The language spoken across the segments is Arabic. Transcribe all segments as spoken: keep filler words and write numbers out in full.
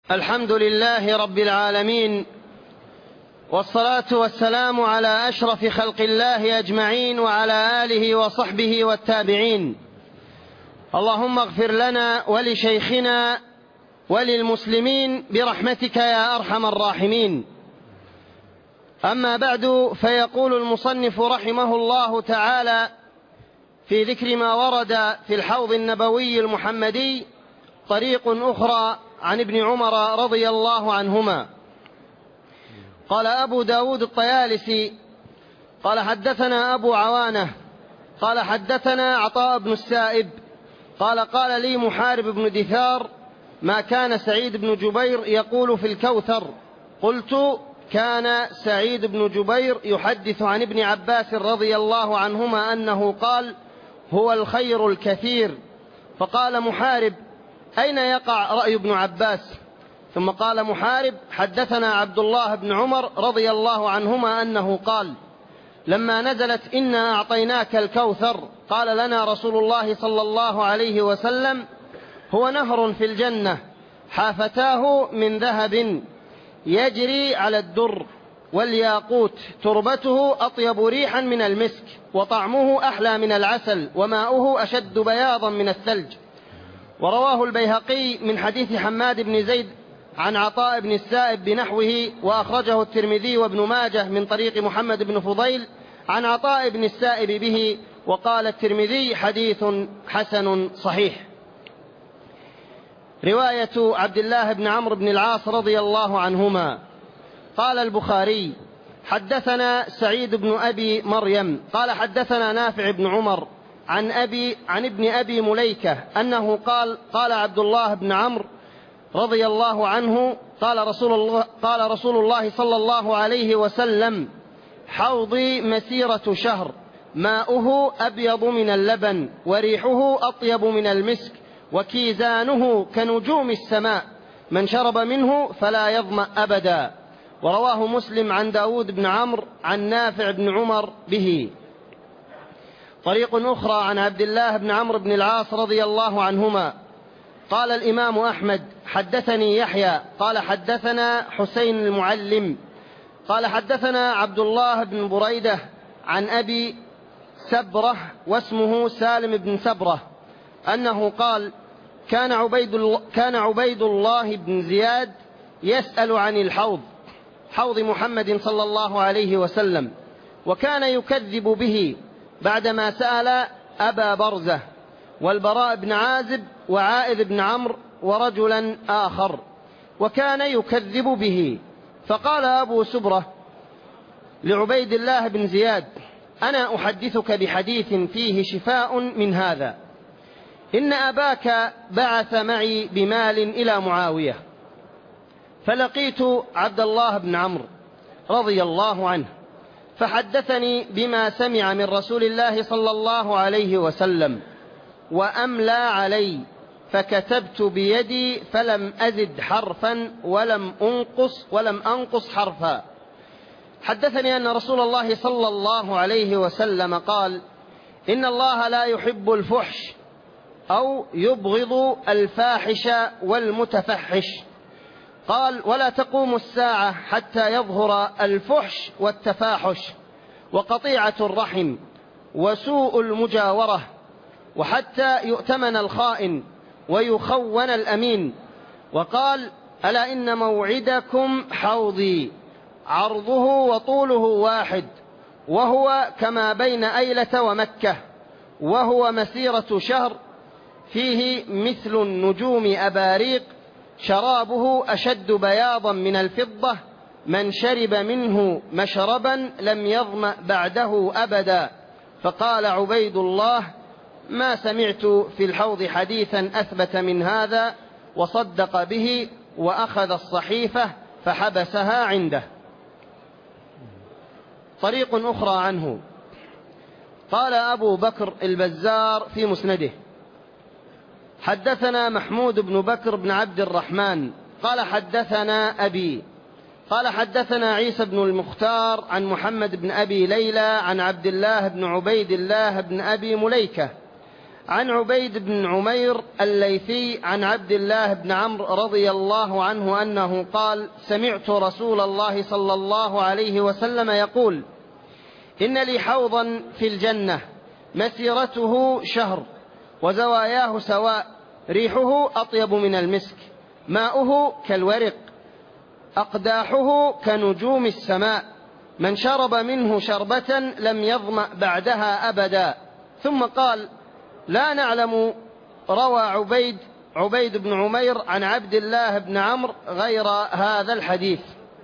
الحمد لله رب العالمين، والصلاة والسلام على أشرف خلق الله أجمعين وعلى آله وصحبه والتابعين. اللهم اغفر لنا ولشيخنا وللمسلمين برحمتك يا أرحم الراحمين. أما بعد، فيقول المصنف رحمه الله تعالى في ذكر ما ورد في الحوض النبوي المحمدي طريق أخرى عن ابن عمر رضي الله عنهما. قال أبو داود الطيالسي قال حدثنا أبو عوانة قال حدثنا عطاء بن السائب قال قال لي محارب بن دثار: ما كان سعيد بن جبير يقول في الكوثر؟ قلت: كان سعيد بن جبير يحدث عن ابن عباس رضي الله عنهما أنه قال: هو الخير الكثير. فقال محارب: أين يقع رأي ابن عباس؟ ثم قال محارب: حدثنا عبد الله بن عمر رضي الله عنهما أنه قال: لما نزلت إنا أعطيناك الكوثر قال لنا رسول الله صلى الله عليه وسلم: هو نهر في الجنة حافتاه من ذهب يجري على الدر والياقوت، تربته أطيب ريحا من المسك، وطعمه أحلى من العسل، وماؤه أشد بياضا من الثلج. ورواه البيهقي من حديث حماد بن زيد عن عطاء بن السائب بنحوه، وأخرجه الترمذي وابن ماجه من طريق محمد بن فضيل عن عطاء بن السائب به، وقال الترمذي: حديث حسن صحيح. رواية عبد الله بن عمرو بن العاص رضي الله عنهما. قال البخاري: حدثنا سعيد بن أبي مريم قال حدثنا نافع بن عمر عن أبي عن ابن أبي مليكة أنه قال: قال عبد الله بن عمرو رضي الله عنه: قال رسول الله قال رسول الله صلى الله عليه وسلم: حوضي مسيرة شهر، ماؤه أبيض من اللبن، وريحه أطيب من المسك، وكيزانه كنجوم السماء، من شرب منه فلا يظمأ أبدا. ورواه مسلم عن داود بن عمرو عن نافع بن عمر به. طريق أخرى عن عبد الله بن عمرو بن العاص رضي الله عنهما. قال الإمام أحمد: حدثني يحيى قال حدثنا حسين المعلم قال حدثنا عبد الله بن بريدة عن أبي سبرة واسمه سالم بن سبرة أنه قال: كان عبيد الله, كان عبيد الله بن زياد يسأل عن الحوض، حوض محمد صلى الله عليه وسلم، وكان يكذب به بعدما سأل أبا برزة والبراء بن عازب وعائذ بن عمرو ورجلا آخر، وكان يكذب به. فقال أبو سبرة لعبيد الله بن زياد: أنا أحدثك بحديث فيه شفاء من هذا. إن أباك بعث معي بمال إلى معاوية، فلقيت عبد الله بن عمرو رضي الله عنه، فحدثني بما سمع من رسول الله صلى الله عليه وسلم، وأملى علي، فكتبت بيدي فلم أزد حرفا ولم أنقص ولم أنقص حرفا. حدثني أن رسول الله صلى الله عليه وسلم قال: إن الله لا يحب الفحش أو يبغض الفاحش والمتفحش. قال: ولا تقوم الساعة حتى يظهر الفحش والتفاحش وقطيعة الرحم وسوء المجاورة، وحتى يؤتمن الخائن ويخون الأمين. وقال: ألا إن موعدكم حوضي، عرضه وطوله واحد، وهو كما بين أيلة ومكة، وهو مسيرة شهر، فيه مثل النجوم أباريق، شرابه أشد بياضا من الفضة، من شرب منه مشربا لم يظمأ بعده أبدا. فقال عبيد الله: ما سمعت في الحوض حديثا أثبت من هذا، وصدق به، وأخذ الصحيفة فحبسها عنده. طريق أخرى عنه. قال أبو بكر البزار في مسنده: حدثنا محمود بن بكر بن عبد الرحمن قال حدثنا أبي قال حدثنا عيسى بن المختار عن محمد بن أبي ليلى عن عبد الله بن عبيد الله بن أبي مليكة عن عبيد بن عمير الليثي عن عبد الله بن عمرو رضي الله عنه أنه قال: سمعت رسول الله صلى الله عليه وسلم يقول: إن لي حوضا في الجنة مسيرته شهر وزواياه سواء، ريحه أطيب من المسك، ماؤه كالورق، أقداحه كنجوم السماء، من شرب منه شربة لم يظمأ بعدها أبدا. ثم قال: لا نعلم روى عبيد عبيد بن عمير عن عبد الله بن عمرو غير هذا الحديث.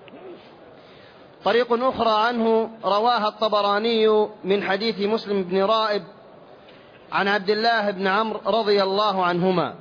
طريق أخرى عنه رواها الطبراني من حديث مسلم بن رائب عن عبد الله بن عمرو رضي الله عنهما.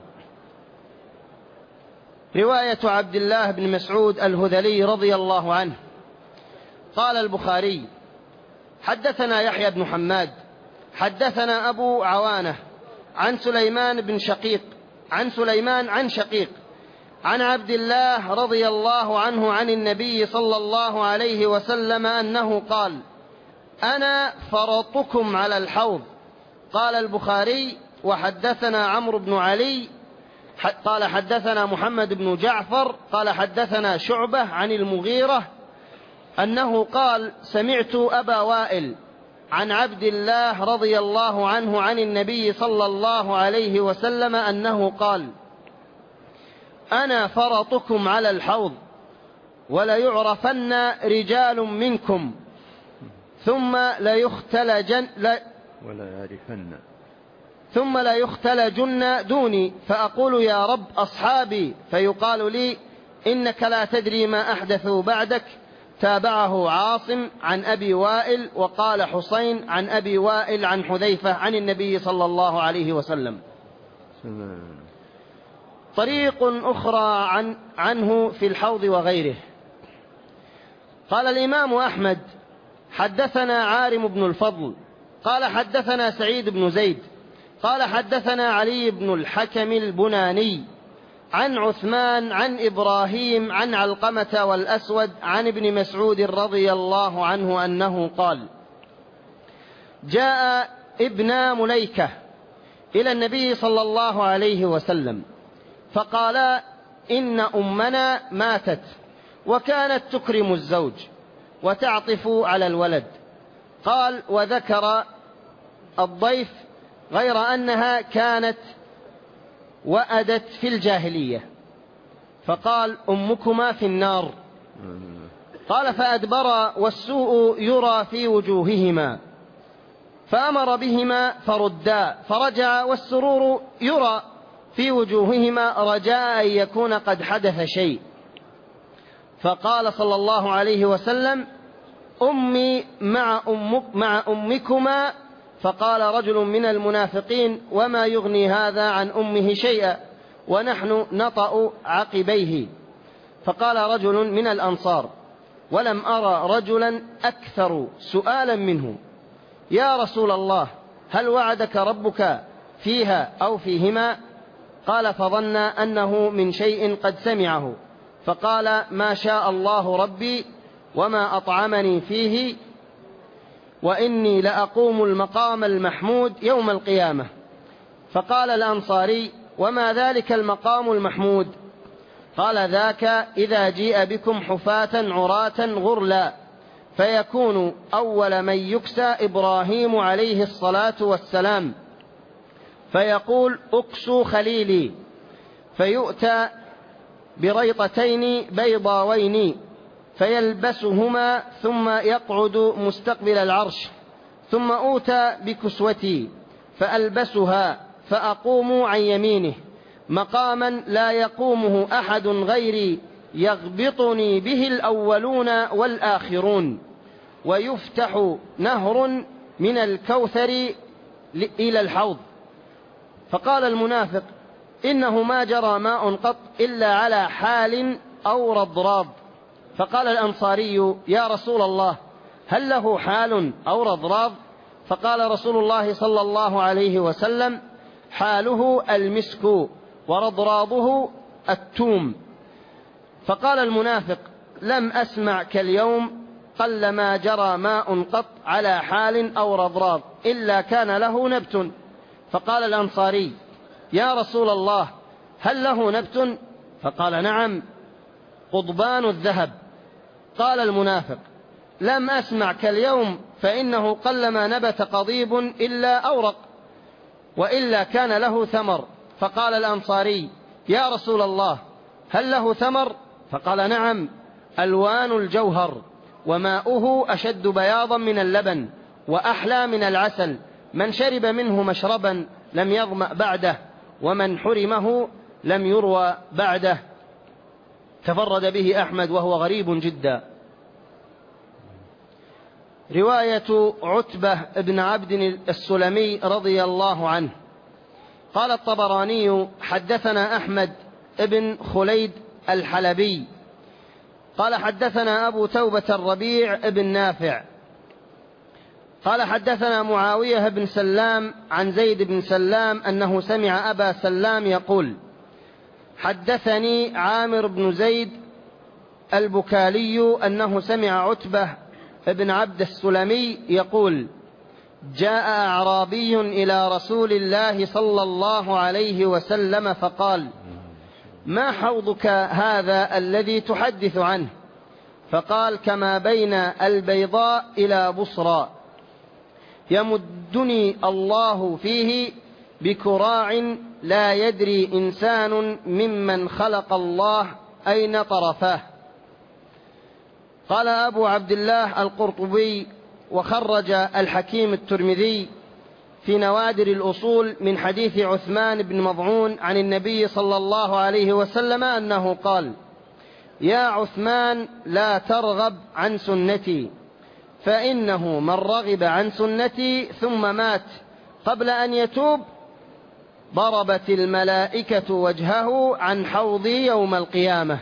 رواية عبد الله بن مسعود الهذلي رضي الله عنه. قال البخاري: حدثنا يحيى بن حماد حدثنا أبو عوانة عن سليمان بن شقيق عن سليمان عن شقيق عن عبد الله رضي الله عنه عن النبي صلى الله عليه وسلم أنه قال: أنا فرطكم على الحوض. قال البخاري: وحدثنا عمرو بن علي قال حدثنا محمد بن جعفر قال حدثنا شعبة عن المغيرة أنه قال: سمعت أبا وائل عن عبد الله رضي الله عنه عن النبي صلى الله عليه وسلم أنه قال: أنا فرطكم على الحوض وليعرفن رجال منكم ثم ليختلجن لا ولا يعرفن ثم لا يختلجن دوني، فأقول: يا رب أصحابي، فيقال لي: إنك لا تدري ما أحدثوا بعدك. تابعه عاصم عن أبي وائل، وقال حسين عن أبي وائل عن حذيفة عن النبي صلى الله عليه وسلم. طريق أخرى عن عنه في الحوض وغيره. قال الإمام أحمد: حدثنا عارم بن الفضل قال حدثنا سعيد بن زيد قال حدثنا علي بن الحكم البناني عن عثمان عن إبراهيم عن علقمة والأسود عن ابن مسعود رضي الله عنه أنه قال: جاء ابن مليكة إلى النبي صلى الله عليه وسلم فقالا: إن أمنا ماتت وكانت تكرم الزوج وتعطف على الولد. قال: وذكر الضيف غير أنها كانت وأدت في الجاهلية. فقال: أمكما في النار. قال: فأدبر والسوء يرى في وجوههما، فأمر بهما فردا، فرجع والسرور يرى في وجوههما رجاء أن يكون قد حدث شيء. فقال صلى الله عليه وسلم: أمي مع, أمك مع أمكما. فقال رجل من المنافقين: وما يغني هذا عن أمه شيئا ونحن نطأ عقبيه. فقال رجل من الأنصار: ولم أرى رجلا أكثر سؤالا منه، يا رسول الله، هل وعدك ربك فيها أو فيهما؟ قال: فظن أنه من شيء قد سمعه، فقال: ما شاء الله ربي وما أطعمني فيه، وإني لأقوم المقام المحمود يوم القيامة. فقال الأنصاري: وما ذلك المقام المحمود؟ قال: ذاك إذا جيء بكم حفاة عراة غرلا، فيكون أول من يكسى إبراهيم عليه الصلاة والسلام، فيقول: أكسوا خليلي، فيؤتى بريطتين بيضاوين فيلبسهما ثم يقعد مستقبل العرش، ثم أوتى بكسوتي فألبسها فأقوم عن يمينه مقاما لا يقومه أحد غيري، يغبطني به الأولون والآخرون، ويفتح نهر من الكوثر إلى الحوض. فقال المنافق: إنه ما جرى ماء قط إلا على حال أو رضراض. فقال الأنصاري: يا رسول الله، هل له حال أو رضراض؟ فقال رسول الله صلى الله عليه وسلم: حاله المسك ورضراضه التوم. فقال المنافق: لم أسمع كاليوم قلما جرى ماء قط على حال أو رضراض إلا كان له نبت. فقال الأنصاري: يا رسول الله هل له نبت؟ فقال: نعم، قضبان الذهب. قال المنافق: لم أسمع كاليوم، فإنه قلما نبت قضيب إلا أورق، وإلا كان له ثمر. فقال الأنصاري: يا رسول الله هل له ثمر؟ فقال: نعم، ألوان الجوهر، وماؤه أشد بياضا من اللبن، وأحلى من العسل، من شرب منه مشربا لم يظمأ بعده، ومن حرمه لم يروى بعده. تفرد به أحمد وهو غريب جدا. رواية عتبة بن عبد السلمي رضي الله عنه. قال الطبراني: حدثنا أحمد بن خليد الحلبي قال حدثنا أبو توبة الربيع بن نافع قال حدثنا معاوية بن سلام عن زيد بن سلام أنه سمع أبا سلام يقول: حدثني عامر بن زيد البكالي أنه سمع عتبة بن عبد السلمي يقول: جاء أعرابي إلى رسول الله صلى الله عليه وسلم فقال: ما حوضك هذا الذي تحدث عنه؟ فقال: كما بين البيضاء إلى بصرى، يمدني الله فيه بكراع لا يدري إنسان ممن خلق الله أين طرفاه. قال أبو عبد الله القرطبي: وخرج الحكيم الترمذي في نوادر الأصول من حديث عثمان بن مضعون عن النبي صلى الله عليه وسلم أنه قال: يا عثمان لا ترغب عن سنتي، فإنه من رغب عن سنتي ثم مات قبل أن يتوب ضربت الملائكة وجهه عن حوضي يوم القيامة.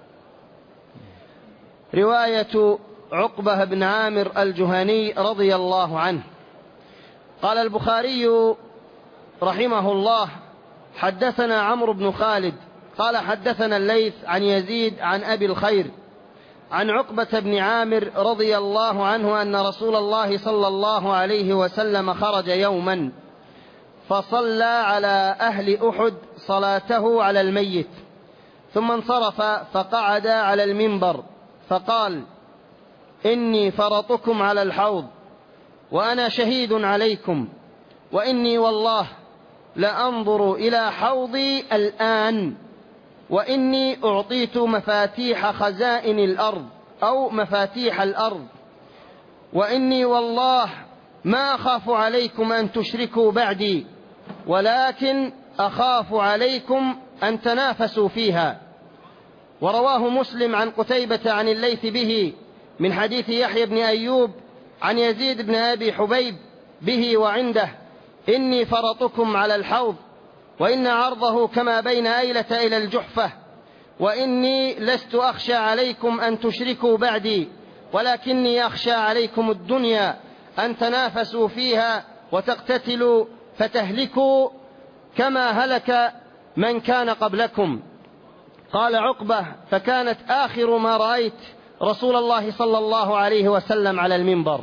رواية عقبة بن عامر الجهني رضي الله عنه. قال البخاري رحمه الله: حدثنا عمرو بن خالد قال حدثنا الليث عن يزيد عن أبي الخير عن عقبة بن عامر رضي الله عنه أن رسول الله صلى الله عليه وسلم خرج يوما فصلى على أهل أحد صلاته على الميت، ثم انصرف فقعد على المنبر فقال: إني فرطكم على الحوض وأنا شهيد عليكم، وإني والله لأنظر إلى حوضي الآن، وإني أعطيت مفاتيح خزائن الأرض أو مفاتيح الأرض، وإني والله ما أخاف عليكم أن تشركوا بعدي، ولكن أخاف عليكم أن تنافسوا فيها. ورواه مسلم عن قتيبة عن الليث به من حديث يحيى بن أيوب عن يزيد بن أبي حبيب به وعنده: إني فرطكم على الحوض، وإن عرضه كما بين أيلة إلى الجحفة، وإني لست أخشى عليكم أن تشركوا بعدي، ولكني أخشى عليكم الدنيا أن تنافسوا فيها وتقتتلوا فتهلكوا كما هلك من كان قبلكم. قال عقبة: فكانت آخر ما رأيت رسول الله صلى الله عليه وسلم على المنبر.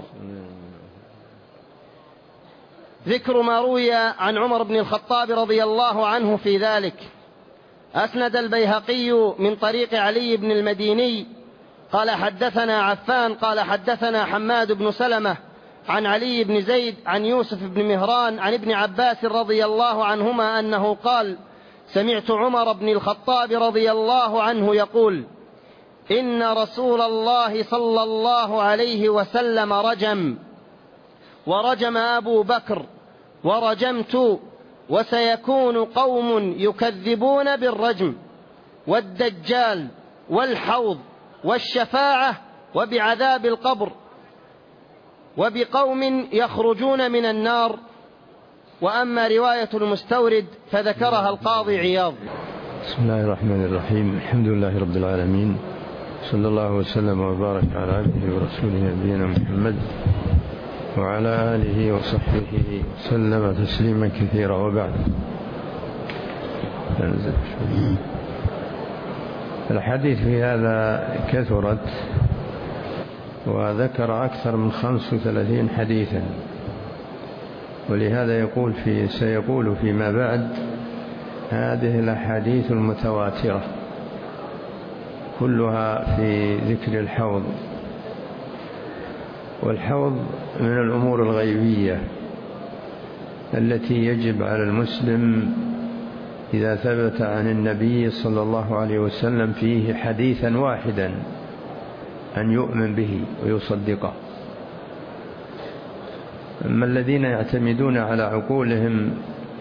ذكر ما روي عن عمر بن الخطاب رضي الله عنه في ذلك. أسند البيهقي من طريق علي بن المديني قال حدثنا عفان قال حدثنا حماد بن سلمة عن علي بن زيد عن يوسف بن مهران عن ابن عباس رضي الله عنهما أنه قال: سمعت عمر بن الخطاب رضي الله عنه يقول: إن رسول الله صلى الله عليه وسلم رجم، ورجم أبو بكر، ورجمت، وسيكون قوم يكذبون بالرجم والدجال والحوض والشفاعة وبعذاب القبر، وبقوم يخرجون من النار. وأما رواية المستورد فذكرها القاضي عياض. بسم الله الرحمن الرحيم. الحمد لله رب العالمين، صلى الله وسلم وبارك على عبده ورسوله نبينا محمد وعلى آله وصحبه وسلم تسليما كثيرا، وبعد. الحديث في هذا كثرت، وذكر أكثر من خمس وثلاثين حديثا ولهذا يقول في سيقول فيما بعد: هذه الأحاديث المتواترة كلها في ذكر الحوض. والحوض من الأمور الغيبية التي يجب على المسلم إذا ثبت عن النبي صلى الله عليه وسلم فيه حديثا واحدا أن يؤمن به ويصدقه. أما الذين يعتمدون على عقولهم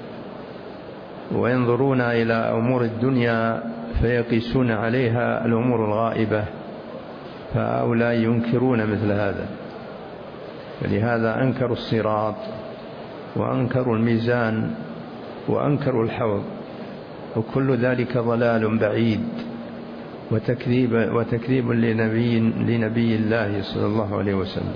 وينظرون إلى أمور الدنيا فيقيسون عليها الأمور الغائبة، فهؤلاء ينكرون مثل هذا. فلهذا أنكروا الصراط وأنكروا الميزان وأنكروا الحوض، وكل ذلك ضلال بعيد وتكذيب, وتكذيب لنبي, لنبي الله صلى الله عليه وسلم.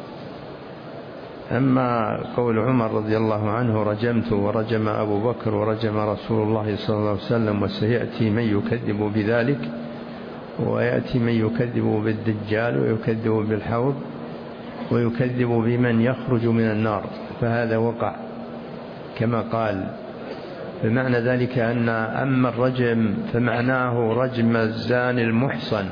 أما قول عمر رضي الله عنه: رجمت ورجم أبو بكر ورجم رسول الله صلى الله عليه وسلم، وسيأتي من يكذب بذلك، ويأتي من يكذب بالدجال ويكذب بالحوض ويكذب بمن يخرج من النار، فهذا وقع كما قال. بمعنى ذلك أن أما الرجم فمعناه رجم الزاني المحصن،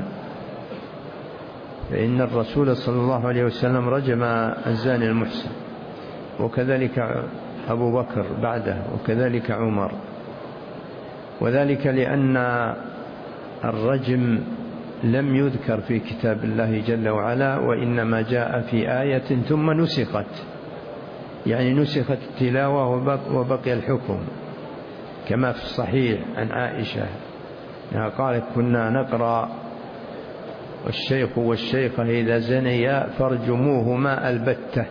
فإن الرسول صلى الله عليه وسلم رجم الزاني المحصن، وكذلك أبو بكر بعده، وكذلك عمر. وذلك لأن الرجم لم يذكر في كتاب الله جل وعلا، وإنما جاء في آية ثم نسخت، يعني نسخت التلاوة وبقي الحكم، كما في الصحيح عن عائشة أنها قالت: كنا نقرأ والشيخ والشيخة إذا زنيا فارجموهما البتة،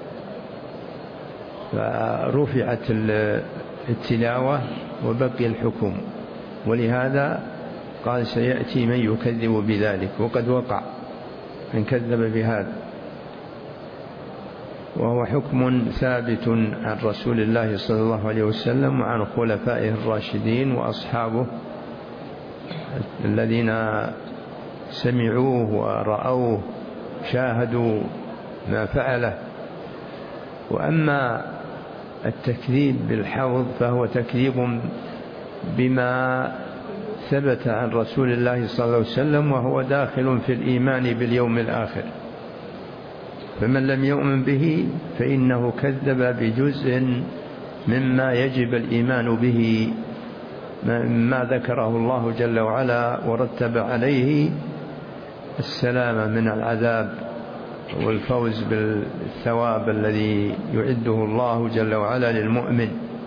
فرفعت التلاوة وبقي الحكم. ولهذا قال: سيأتي من يكذب بذلك، وقد وقع من كذب بهذا، وهو حكم ثابت عن رسول الله صلى الله عليه وسلم وعن خلفائه الراشدين وأصحابه الذين سمعوه ورأوه شاهدوا ما فعله. وأما التكذيب بالحوض فهو تكذيب بما ثبت عن رسول الله صلى الله عليه وسلم، وهو داخل في الإيمان باليوم الآخر. فمن لم يؤمن به فإنه كذب بجزء مما يجب الإيمان به، ما ذكره الله جل وعلا ورتب عليه السلامة من العذاب والفوز بالثواب الذي يعده الله جل وعلا للمؤمن.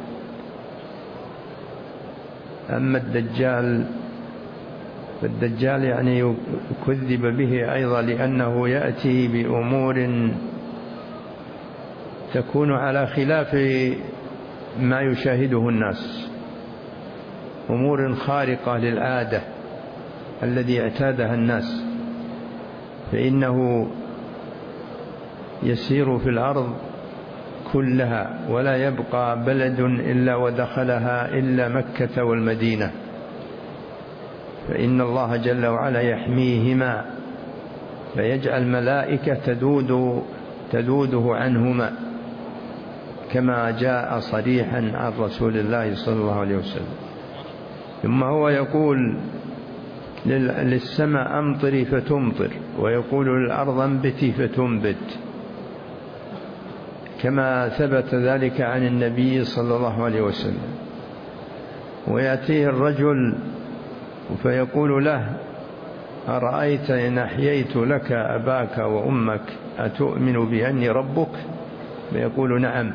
أما الدجال فالدجال يعني كذب به أيضا، لأنه يأتي بأمور تكون على خلاف ما يشاهده الناس، أمور خارقة للعادة الذي اعتادها الناس. فإنه يسير في الأرض كلها ولا يبقى بلد إلا ودخلها إلا مكة والمدينة، فإن الله جل وعلا يحميهما، فيجعل ملائكة تدود تدوده عنهما، كما جاء صريحا عن رسول الله صلى الله عليه وسلم. ثم هو يقول للسماء أمطري فتمطر، ويقول للأرض انبتي فتنبت، كما ثبت ذلك عن النبي صلى الله عليه وسلم. ويأتيه الرجل فيقول له: أرأيت إن أحييت لك أباك وأمك أتؤمن بأني ربك؟ فيقول: نعم.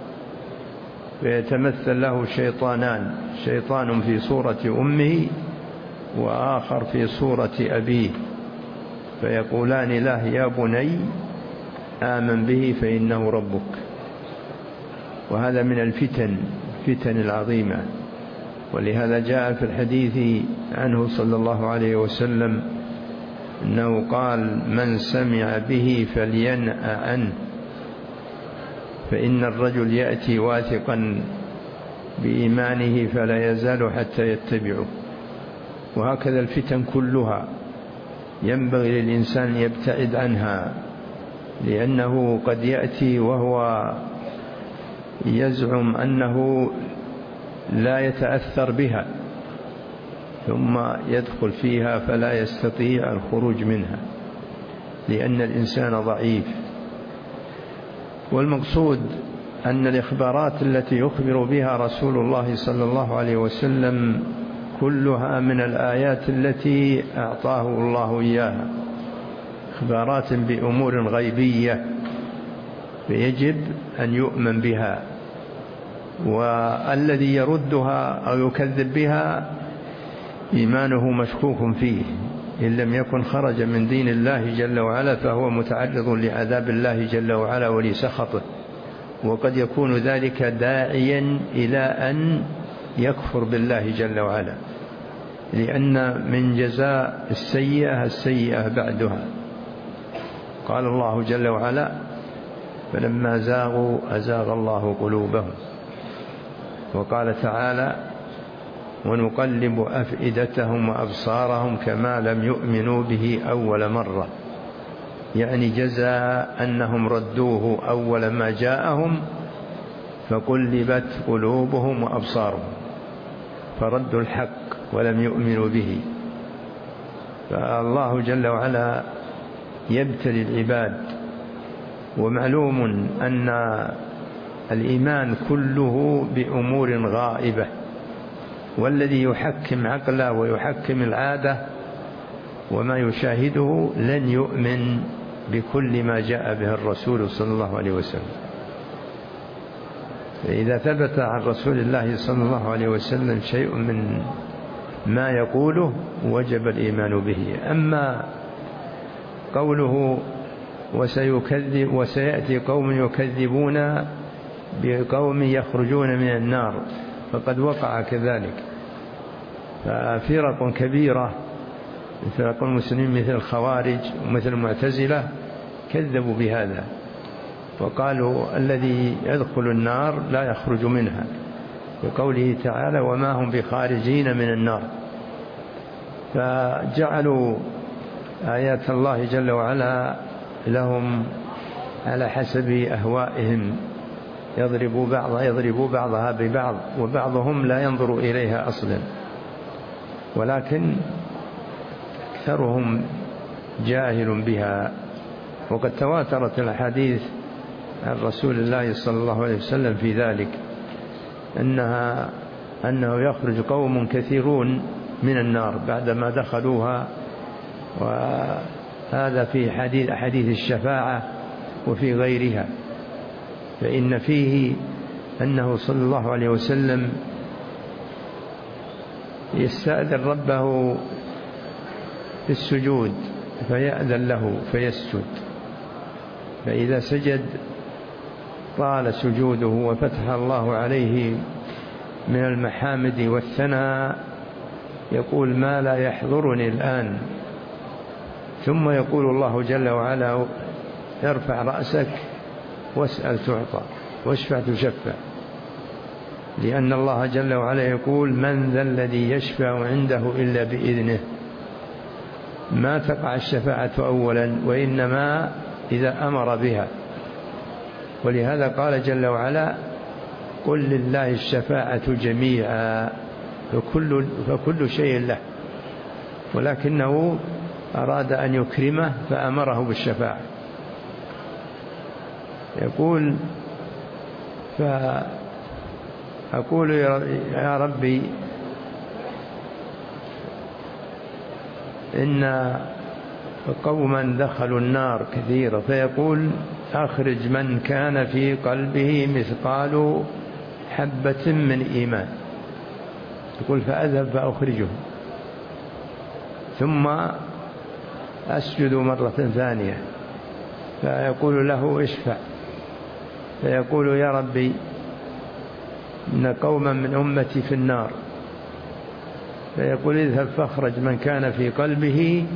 فيتمثل له شيطانان، شيطان في صورة أمه وآخر في صورة أبيه، فيقولان له: يا بني آمن به فإنه ربك. وهذا من الفتن الفتن العظيمة. ولهذا جاء في الحديث عنه صلى الله عليه وسلم أنه قال: من سمع به فلينأ عنه، فإن الرجل يأتي واثقا بإيمانه فلا يزال حتى يتبعه. وهكذا الفتن كلها ينبغي للإنسان يبتعد عنها، لأنه قد يأتي وهو يزعم أنه لا يتأثر بها، ثم يدخل فيها فلا يستطيع الخروج منها لأن الإنسان ضعيف. والمقصود أن الإخبارات التي يخبر بها رسول الله صلى الله عليه وسلم كلها من الآيات التي أعطاه الله إياها، إخبارات بأمور غيبية، فيجب أن يؤمن بها. والذي يردها أو يكذب بها إيمانه مشكوك فيه، إن لم يكن خرج من دين الله جل وعلا فهو متعرض لعذاب الله جل وعلا ولسخطه، وقد يكون ذلك داعيا إلى أن يكفر بالله جل وعلا، لأن من جزاء السيئة السيئة بعدها. قال الله جل وعلا: فلما زاغوا أزاغ الله قلوبهم. وقال تعالى: ونقلب أفئدتهم وأبصارهم كما لم يؤمنوا به أول مرة، يعني جزاء أنهم ردوه أول ما جاءهم فقلبت قلوبهم وأبصارهم، فردوا الحق ولم يؤمنوا به. فالله جل وعلا يبتلي العباد. ومعلوم أن الإيمان كله بأمور غائبة، والذي يحكم عقله ويحكم العادة وما يشاهده لن يؤمن بكل ما جاء به الرسول صلى الله عليه وسلم. فإذا ثبت عن رسول الله صلى الله عليه وسلم شيء من ما يقوله وجب الإيمان به. أما قوله وسيكذب وسيأتي قوم يكذبون بقوم يخرجون من النار، فقد وقع كذلك. ففرق كبيرة فرق المسلمين مثل الخوارج ومثل المعتزلة كذبوا بهذا، وقالوا الذي يدخل النار لا يخرج منها، بقوله تعالى: وما هم بخارجين من النار. فجعلوا آيات الله جل وعلا لهم على حسب أهوائهم، يضربوا بعضها يضربوا بعضها ببعض، وبعضهم لا ينظر إليها أصلا، ولكن أكثرهم جاهل بها. وقد تواترت الأحاديث عن رسول الله صلى الله عليه وسلم في ذلك، أنها أنه يخرج قوم كثيرون من النار بعدما دخلوها، وهذا في حديث أحاديث الشفاعة وفي غيرها. فإن فيه أنه صلى الله عليه وسلم يستأذن ربه في السجود فيأذن له فيسجد، فإذا سجد طال سجوده وفتح الله عليه من المحامد والثناء، يقول: ما لا يحضرني الآن. ثم يقول الله جل وعلا: ارفع رأسك واسأل تعطى واشفع تشفع، لأن الله جل وعلا يقول: من ذا الذي يشفع عنده إلا بإذنه. ما تقع الشفاعة أولا، وإنما إذا أمر بها. ولهذا قال جل وعلا: قل لله الشفاعة جميعا، فكل, فكل شيء له، ولكنه أراد أن يكرمه فأمره بالشفاعة. يقول: فأقول يا ربي إن قوما دخلوا النار كثيرا، فيقول: أخرج من كان في قلبه مثقال حبة من إيمان. يقول: فأذهب فأخرجه، ثم أسجد مرة ثانية، فيقول له: اشفع. فيقول: يا ربي إن قوما من أمتي في النار. فيقول: اذهب فاخرج من كان في قلبه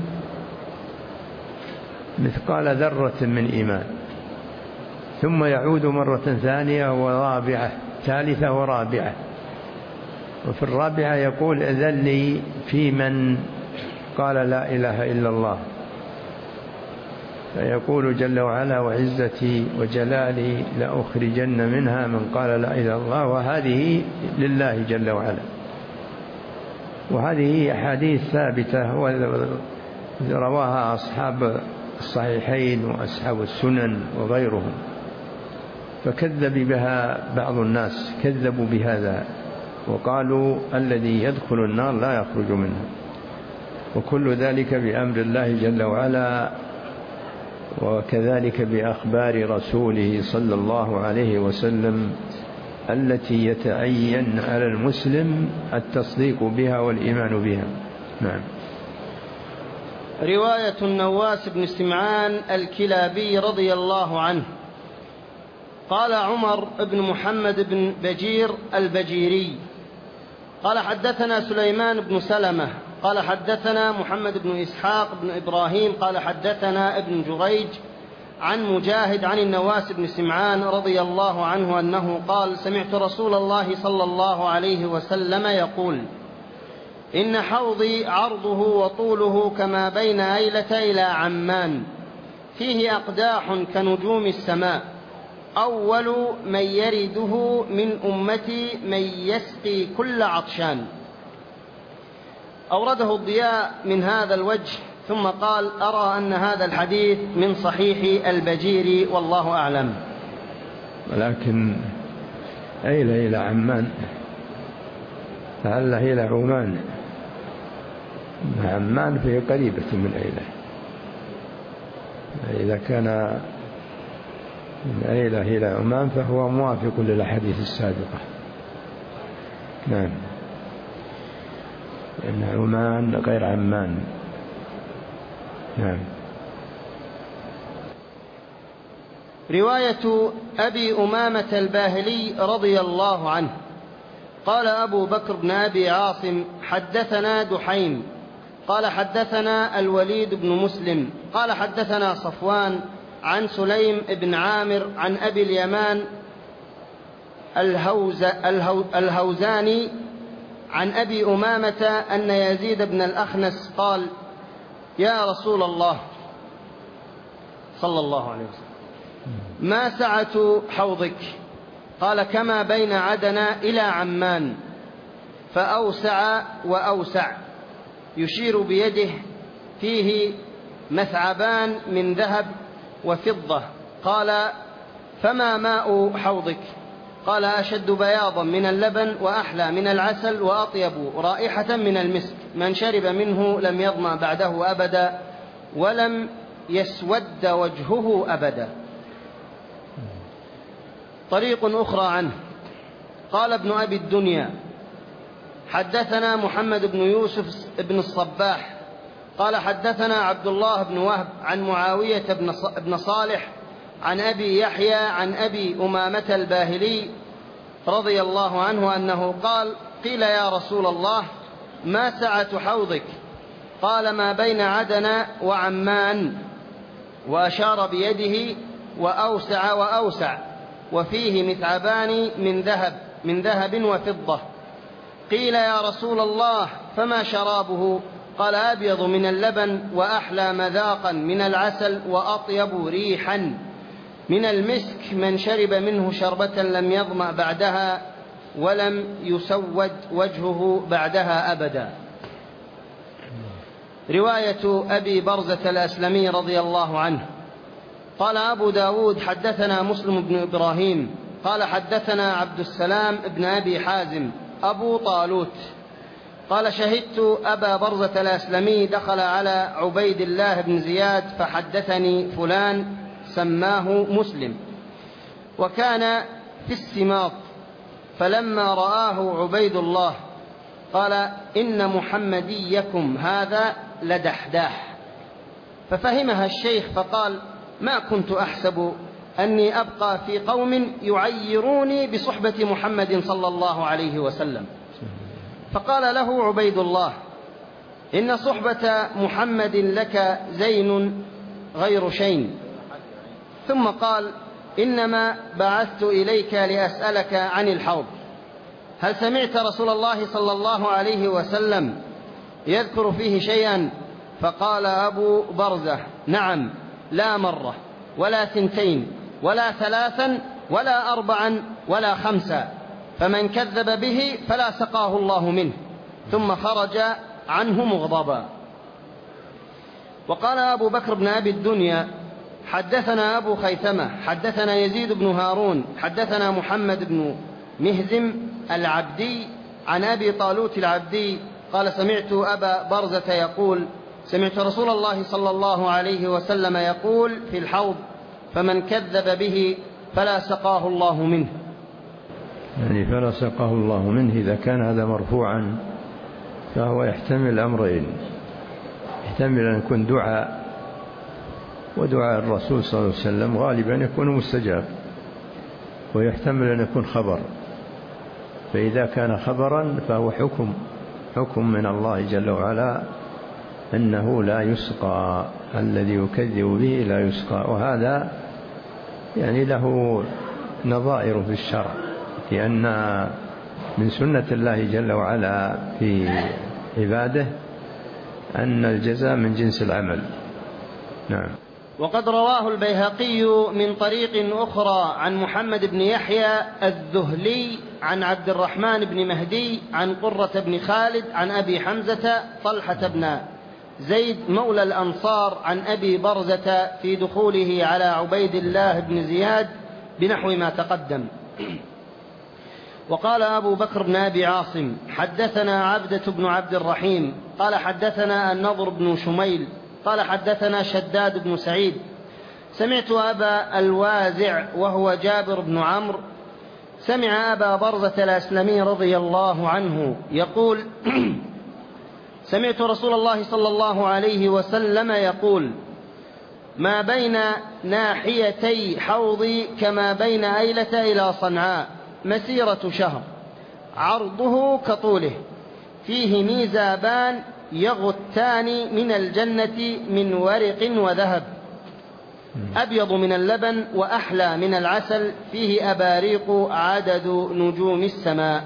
مثقال ذرة من إيمان. ثم يعود مرة ثانية ورابعة، ثالثة ورابعة. وفي الرابعة يقول: إذن لي في من قال لا إله إلا الله. فيقول جل وعلا: وعزتي وجلالي لأخرجن منها من قال لا إله إلا الله. وهذه لله جل وعلا، وهذه أحاديث ثابتة ورواها أصحاب الصحيحين وأصحاب السنن وغيرهم، فكذب بها بعض الناس، كذبوا بهذا وقالوا الذي يدخل النار لا يخرج منها، وكل ذلك بأمر الله جل وعلا، وكذلك بأخبار رسوله صلى الله عليه وسلم التي يتعين على المسلم التصديق بها والإيمان بها. نعم. رواية النواس بن سمعان الكلابي رضي الله عنه قال عمر بن محمد بن بجير البجيري قال حدثنا سليمان بن سلمة قال حدثنا محمد بن إسحاق بن إبراهيم قال حدثنا ابن جريج عن مجاهد عن النواس بن سمعان رضي الله عنه أنه قال: سمعت رسول الله صلى الله عليه وسلم يقول: إن حوضي عرضه وطوله كما بين أيلة إلى عمان، فيه أقداح كنجوم السماء، أول من يرده من أمتي من يسقي كل عطشان. أورده الضياء من هذا الوجه، ثم قال: أرى أن هذا الحديث من صحيح البجيري والله أعلم. ولكن أيلة إلى عمان لعل إلى عمان، عمان فيه قريبة من أيلة، إذا كان من أيلة إلى عمان فهو موافق للأحاديث السابقة. نعم، لأن عمان غير عمان. نعم. رواية أبي أمامة الباهلي رضي الله عنه قال أبو بكر بن أبي عاصم: حدثنا دحيم قال حدثنا الوليد بن مسلم قال حدثنا صفوان عن سليم بن عامر عن أبي اليمان الهوز الهو الهوزاني عن أبي أمامة أن يزيد بن الأخنس قال: يا رسول الله صلى الله عليه وسلم، ما سعة حوضك؟ قال: كما بين عدن إلى عمان، فأوسع وأوسع، يشير بيده، فيه مثعبان من ذهب وفضة. قال: فما ماء حوضك؟ قال: أشد بياضا من اللبن وأحلى من العسل وأطيب رائحة من المسك، من شرب منه لم يظمأ بعده أبدا ولم يسود وجهه أبدا. طريق أخرى عنه قال ابن أبي الدنيا: حدثنا محمد بن يوسف بن الصباح قال حدثنا عبد الله بن وهب عن معاوية بن صالح عن أبي يحيى عن أبي أمامة الباهلي رضي الله عنه أنه قال: قيل يا رسول الله، ما سعة حوضك؟ قال: ما بين عدن وعمان، وأشار بيده، وأوسع وأوسع، وفيه مثعبان من ذهب من ذهب وفضة. قيل يا رسول الله، فما شرابه؟ قال: أبيض من اللبن وأحلى مذاقا من العسل وأطيب ريحا من المسك، من شرب منه شربة لم يظمأ بعدها ولم يسود وجهه بعدها أبدا. رواية أبي برزة الأسلمي رضي الله عنه قال أبو داود: حدثنا مسلم بن إبراهيم قال حدثنا عبد السلام بن أبي حازم أبو طالوت قال: شهدت أبا برزة الأسلمي دخل على عبيد الله بن زياد فحدثني فلان سماه مسلم، وكان في السماط، فلما رآه عبيد الله قال: إن محمديكم هذا لدحداح. ففهمها الشيخ فقال: ما كنت أحسب أني أبقى في قوم يعيروني بصحبة محمد صلى الله عليه وسلم. فقال له عبيد الله: إن صحبة محمد لك زين غير شين. ثم قال: إنما بعثت إليك لأسألك عن الحوض، هل سمعت رسول الله صلى الله عليه وسلم يذكر فيه شيئا؟ فقال أبو برزة: نعم، لا مرة ولا ثنتين ولا ثلاثا ولا أربعا ولا خمسا، فمن كذب به فلا سقاه الله منه، ثم خرج عنه مغضبا. وقال أبو بكر بن أبي الدنيا حدثنا أبو خيثمة حدثنا يزيد بن هارون حدثنا محمد بن مهزم العبدي عن أبي طالوت العبدي قال سمعت أبا برزة يقول سمعت رسول الله صلى الله عليه وسلم يقول في الحوض فمن كذب به فلا سقاه الله منه. يعني فلا سقاه الله منه إذا كان هذا مرفوعا فهو يحتمل أمرين، يحتمل أن يكون دعاء، ودعاء الرسول صلى الله عليه وسلم غالبا يكون مستجاب، ويحتمل أن يكون خبر، فإذا كان خبرا فهو حكم حكم من الله جل وعلا أنه لا يسقى، الذي يكذب به لا يسقى. وهذا يعني له نظائر في الشرع، لأن من سنة الله جل وعلا في عباده أن الجزاء من جنس العمل. نعم. وقد رواه البيهقي من طريق أخرى عن محمد بن يحيى الذهلي عن عبد الرحمن بن مهدي عن قرة بن خالد عن أبي حمزة طلحة بن زيد مولى الأنصار عن أبي برزة في دخوله على عبيد الله بن زياد بنحو ما تقدم. وقال أبو بكر بن أبي عاصم حدثنا عبدة بن عبد الرحيم قال حدثنا النضر بن شميل قال حدثنا شداد بن سعيد سمعت أبا الوازع وهو جابر بن عمرو سمع أبا برزة الأسلمي رضي الله عنه يقول سمعت رسول الله صلى الله عليه وسلم يقول ما بين ناحيتي حوضي كما بين أيلة إلى صنعاء مسيرة شهر عرضه كطوله فيه ميزابان يغتان من الجنة من ورق وذهب أبيض من اللبن وأحلى من العسل فيه أباريق عدد نجوم السماء.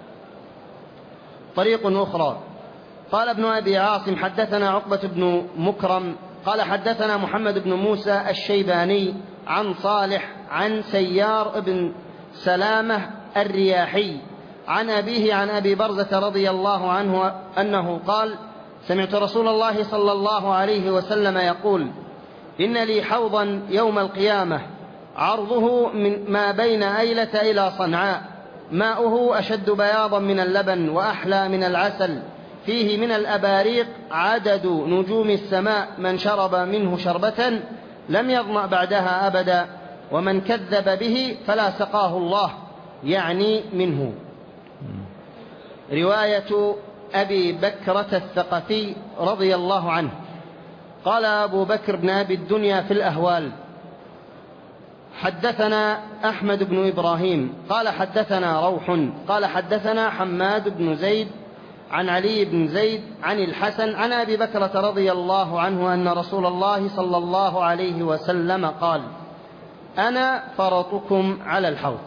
طريق أخرى قال ابن أبي عاصم حدثنا عقبة بن مكرم قال حدثنا محمد بن موسى الشيباني عن صالح عن سيار بن سلامة الرياحي عن أبيه عن أبي برزة رضي الله عنه أنه قال سمعت رسول الله صلى الله عليه وسلم يقول إن لي حوضا يوم القيامة عرضه من ما بين أيلة إلى صنعاء ماؤه أشد بياضا من اللبن وأحلى من العسل فيه من الأباريق عدد نجوم السماء من شرب منه شربة لم يظمأ بعدها أبدا ومن كذب به فلا سقاه الله يعني منه. رواية أبي بكرة الثقفي رضي الله عنه قال أبو بكر بن أبي الدنيا في الأهوال حدثنا أحمد بن إبراهيم قال حدثنا روح قال حدثنا حماد بن زيد عن علي بن زيد عن الحسن عن أبي بكرة رضي الله عنه أن رسول الله صلى الله عليه وسلم قال أنا فرطكم على الحوض.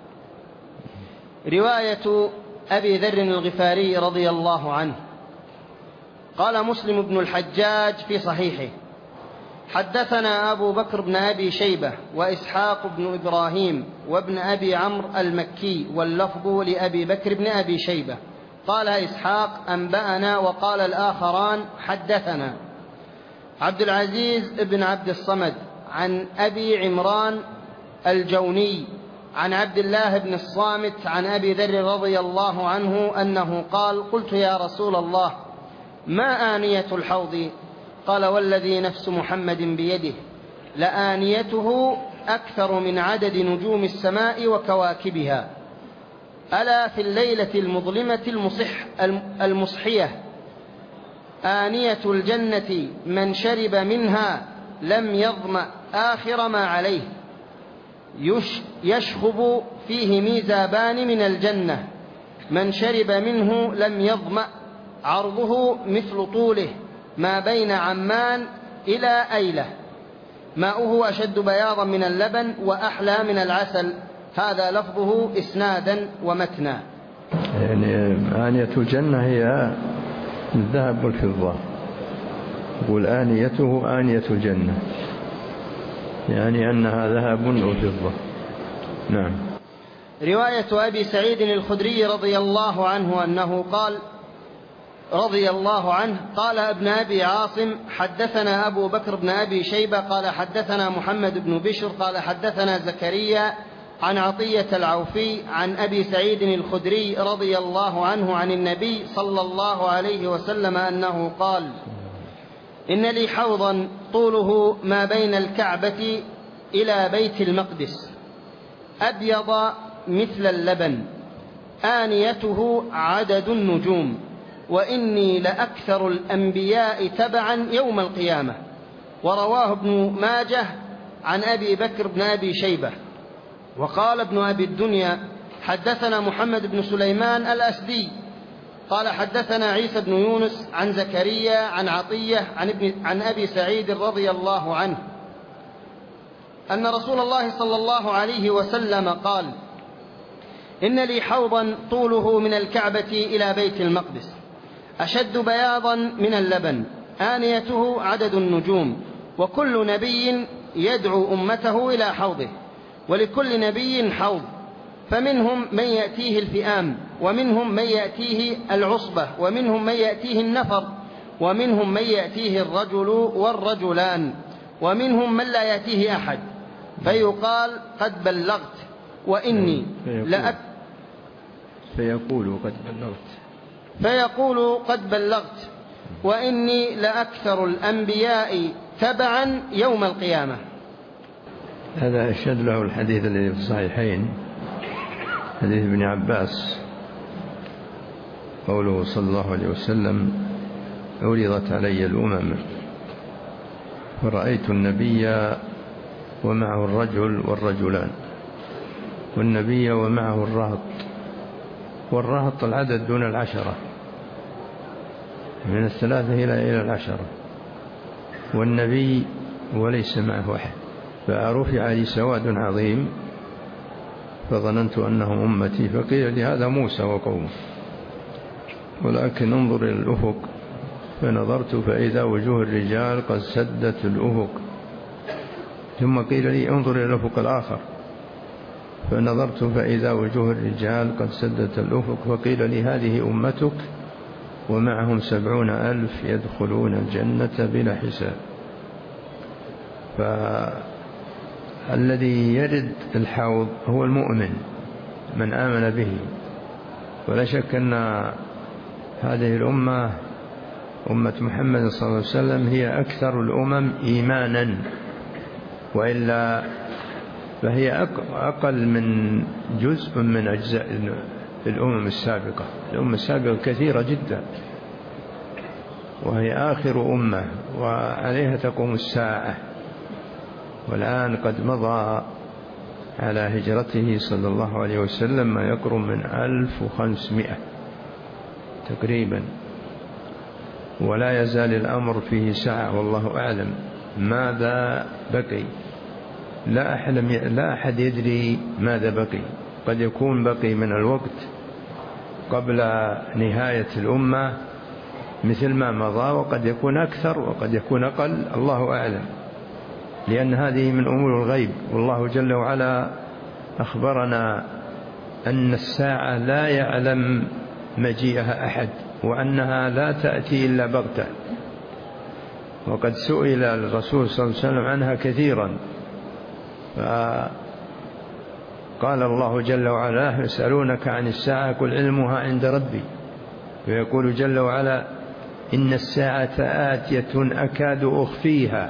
رواية أبي ذر الغفاري رضي الله عنه قال مسلم بن الحجاج في صحيحه حدثنا أبو بكر بن أبي شيبة وإسحاق بن إبراهيم وابن أبي عمرو المكي واللفظ لأبي بكر بن أبي شيبة قال إسحاق أنبأنا وقال الآخران حدثنا عبد العزيز بن عبد الصمد عن أبي عمران الجوني عن عبد الله بن الصامت عن أبي ذر رضي الله عنه أنه قال قلت يا رسول الله ما آنية الحوض قال والذي نفس محمد بيده لآنيته أكثر من عدد نجوم السماء وكواكبها ألا في الليلة المظلمة المصح المصحية آنية الجنة من شرب منها لم يظمأ آخر ما عليه يشخب فيه ميزابان من الجنة من شرب منه لم يظمأ عرضه مثل طوله ما بين عمان إلى أيلة ماؤه أشد بياضا من اللبن وأحلى من العسل. هذا لفظه إسنادا ومتنا. يعني آنية الجنة هي الذهب والفضة، والآنيته آنية الجنة، يعني أنها ذهب أو فضة. نعم. رواية أبي سعيد الخدري رضي الله عنه أنه قال رضي الله عنه قال ابن أبي عاصم حدثنا أبو بكر بن أبي شيبة قال حدثنا محمد بن بشر قال حدثنا زكريا عن عطية العوفي عن أبي سعيد الخدري رضي الله عنه عن النبي صلى الله عليه وسلم أنه قال إن لي حوضا طوله ما بين الكعبة إلى بيت المقدس أبيض مثل اللبن آنيته عدد النجوم وإني لأكثر الأنبياء تبعا يوم القيامة. ورواه ابن ماجه عن أبي بكر بن أبي شيبة. وقال ابن أبي الدنيا حدثنا محمد بن سليمان الأسدي قال حدثنا عيسى بن يونس عن زكريا عن عطية عن, ابن عن أبي سعيد رضي الله عنه أن رسول الله صلى الله عليه وسلم قال إن لي حوضا طوله من الكعبة إلى بيت المقدس أشد بياضا من اللبن آنيته عدد النجوم وكل نبي يدعو أمته إلى حوضه ولكل نبي حوض فمنهم من يأتيه الفئام ومنهم من يأتيه العصبة ومنهم من يأتيه النفر ومنهم من يأتيه الرجل والرجلان ومنهم من لا يأتيه أحد فيقال قد بلغت وإني لأك فيقول قد بلغت فيقول قد بلغت وإني لأكثر الأنبياء تبعا يوم القيامة. هذا أشهد له الحديث الذي في الصحيحين حديث ابن عباس قوله صلى الله عليه وسلم عرضت علي الأمم فرأيت النبي ومعه الرجل والرجلان والنبي ومعه الرهط والرهط العدد دون العشرة من الثلاثة إلى العشرة والنبي وليس معه أحد فرفع لي سواد عظيم فظننت أنهم أمتي فقيل لي هذا موسى وقومه ولكن انظر إلى الأفق فنظرت فإذا وجوه الرجال قد سدت الأفق ثم قيل لي انظر إلى الأفق الآخر فنظرت فإذا وجوه الرجال قد سدت الأفق فقيل لي هذه أمتك ومعهم سبعون ألف يدخلون الجنة بلا حساب. فالذي يرد الحوض هو المؤمن من آمن به ولا شك أن هذه الأمة أمة محمد صلى الله عليه وسلم هي أكثر الأمم إيمانا وإلا فهي أقل من جزء من أجزاء الأمم السابقة. الأمم السابقة كثيرة جدا وهي آخر أمة وعليها تقوم الساعة والآن قد مضى على هجرته صلى الله عليه وسلم ما يقرب من ألف وخمسمائة تقريبا ولا يزال الأمر فيه ساعة والله أعلم ماذا بقي. لا أحلم لا أحد يدري ماذا بقي. قد يكون بقي من الوقت قبل نهاية الأمة مثل ما مضى وقد يكون أكثر وقد يكون أقل الله أعلم لأن هذه من أمور الغيب والله جل وعلا أخبرنا أن الساعة لا يعلم مجيئها أحد وأنها لا تأتي إلا بغتة وقد سئل الرسول صلى الله عليه وسلم عنها كثيرا فقال الله جل وعلا يسألونك عن الساعة قل علمها عند ربي ويقول جل وعلا إن الساعة آتية أكاد أخفيها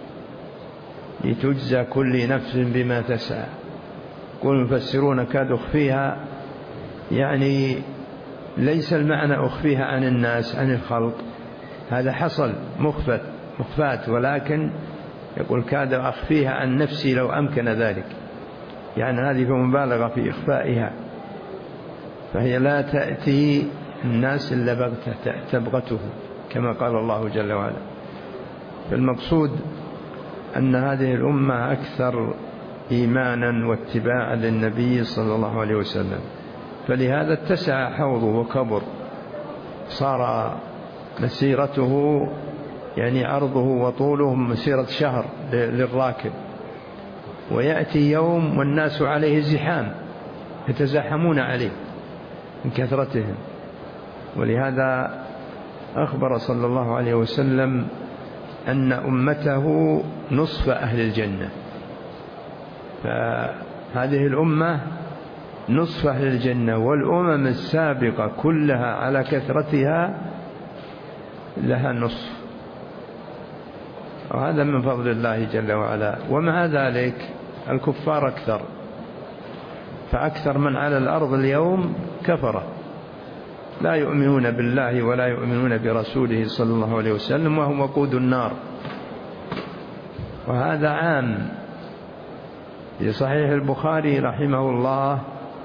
لتجزى كل نفس بما تسعى. قل المفسرون أكاد أخفيها يعني ليس المعنى أخفيها عن الناس عن الخلق هذا حصل مخفت مخفات ولكن يقول كاد أخفيها عن نفسي لو أمكن ذلك يعني هذه مبالغة في إخفائها فهي لا تأتي الناس إلا بغتة تبغته كما قال الله جل وعلا. فالمقصود أن هذه الأمة أكثر إيمانا واتباعا للنبي صلى الله عليه وسلم فلهذا اتسع حوضه وكبر صار مسيرته يعني عرضه وطوله مسيرة شهر للراكب ويأتي يوم والناس عليه زحام يتزاحمون عليه من كثرتهم. ولهذا أخبر صلى الله عليه وسلم أن أمته نصف أهل الجنة، فهذه الأمة نصف أهل الجنة، والأمم السابقة كلها على كثرتها لها نصف، وهذا من فضل الله جل وعلا. ومع ذلك الكفار أكثر، فأكثر من على الأرض اليوم كفرة لا يؤمنون بالله ولا يؤمنون برسوله صلى الله عليه وسلم، وهم وقود النار. وهذا عام. في صحيح البخاري رحمه الله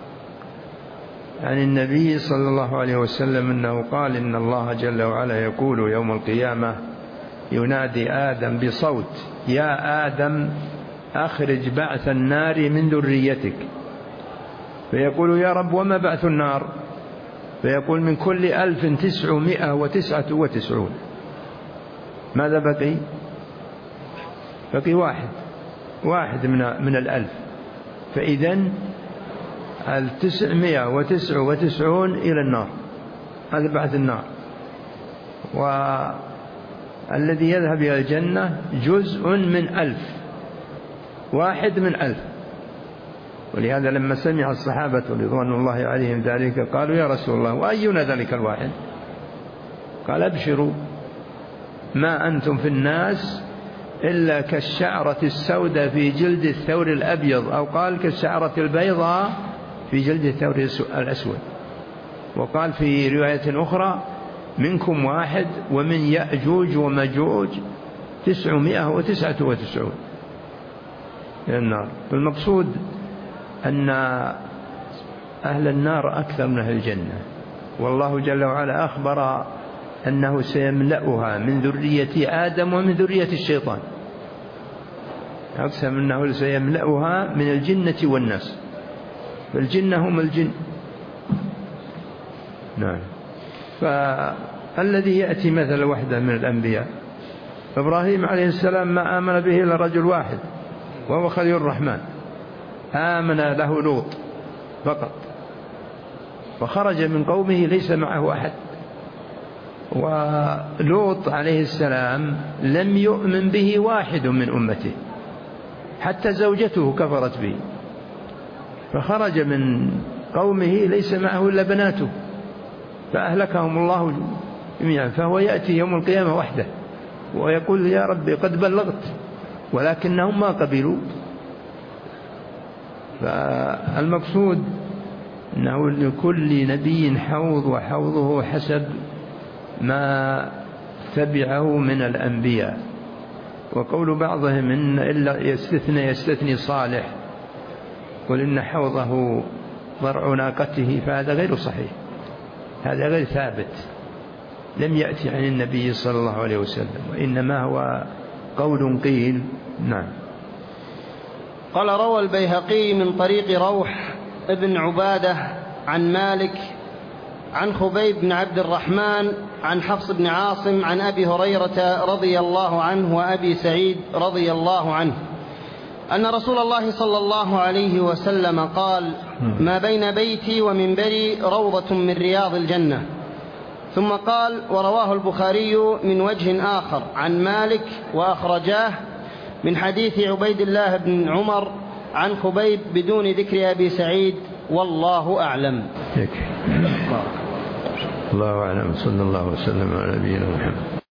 عن النبي صلى الله عليه وسلم أنه قال: إن الله جل وعلا يقول يوم القيامة ينادي آدم بصوت: يا آدم أخرج بعث النار من ذريتك. فيقول: يا رب وما بعث النار؟ فيقول: من كل ألف تسعمائة وتسعة وتسعون. ماذا بقي؟ بقي واحد واحد من, من الألف. فإذن التسعمائة وتسعة وتسعون إلى النار، هذا بعث النار. والذي يذهب إلى الجنة جزء من ألف، واحد من ألف. ولهذا لما سمع الصحابة رضوان الله عليهم ذلك قالوا: يا رسول الله وأينا ذلك الواحد؟ قال: أبشروا، ما أنتم في الناس إلا كالشعرة السوداء في جلد الثور الأبيض، أو قال كالشعرة البيضاء في جلد الثور الأسود. وقال في رواية أخرى: منكم واحد ومن يأجوج ومجوج تسعمائة وتسعة وتسعون إلى النار. المقصود أن أهل النار أكثر من أهل الجنة، والله جل وعلا أخبر أنه سيملأها من ذرية آدم ومن ذرية الشيطان، أقسم أنه سيملأها من الجنة والناس، فالجنة هم الجن. نعم. فالذي يأتي مثل وحده من الأنبياء إبراهيم عليه السلام ما آمن به إلا رجل واحد وهو خليل الرحمن، آمن له لوط فقط، وخرج من قومه ليس معه أحد. ولوط عليه السلام لم يؤمن به واحد من أمته، حتى زوجته كفرت به، فخرج من قومه ليس معه إلا بناته، فأهلكهم الله جميعا. فهو يأتي يوم القيامة وحده ويقول: يا ربي قد بلغت، ولكنهم ما قبلوا. فالمقصود أنه لكل نبي حوض، وحوضه حسب ما تبعه من الأنبياء. وقول بعضهم إن إلا يستثني يستثني صالح، قل إن حوضه ضرع ناقته، فهذا غير صحيح، هذا غير ثابت، لم يأتي عن النبي صلى الله عليه وسلم، وإنما هو قول قيل. نعم. قال: روى البيهقي من طريق روح ابن عبادة عن مالك عن خبيب بن عبد الرحمن عن حفص بن عاصم عن أبي هريرة رضي الله عنه وأبي سعيد رضي الله عنه أن رسول الله صلى الله عليه وسلم قال: ما بين بيتي ومنبري روضة من رياض الجنة. ثم قال: ورواه البخاري من وجه آخر عن مالك وأخرجاه من حديث عبيد الله بن عمر عن خبيب بدون ذكر أبي سعيد، والله أعلم. الله أعلم. صلى الله وسلم على نبينا محمد.